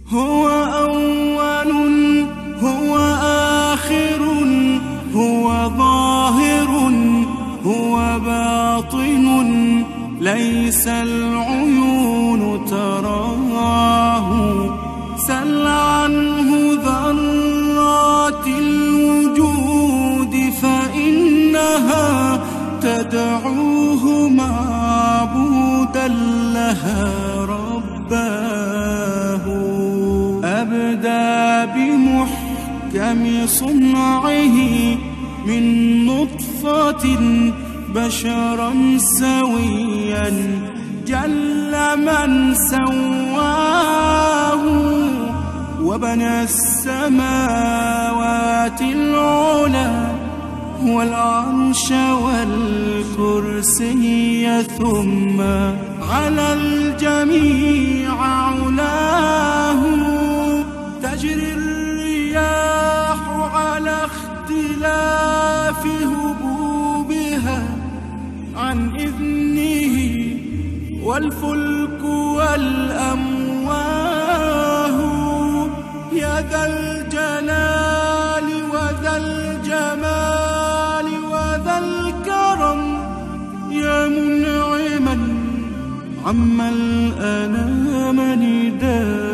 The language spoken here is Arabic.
هو أول هو آخر هو ظاهر هو باطن ليس العيون تراه. سل عنه ذرات الوجود فإنها تدعوه معبودا لها رباه. أبدى بمحكم صنعه من نطفة بشرا سويا جل من سواه. وبنى السماوات العلى والعرش والكرسي ثم على الجميع علاه. تجري الرياح على اختلاف هبوبها عن إذنه والفلك والأمواه. يا ذا الجلال وذا الجمال وذا الكرم يا منعما عم الأنام نداه.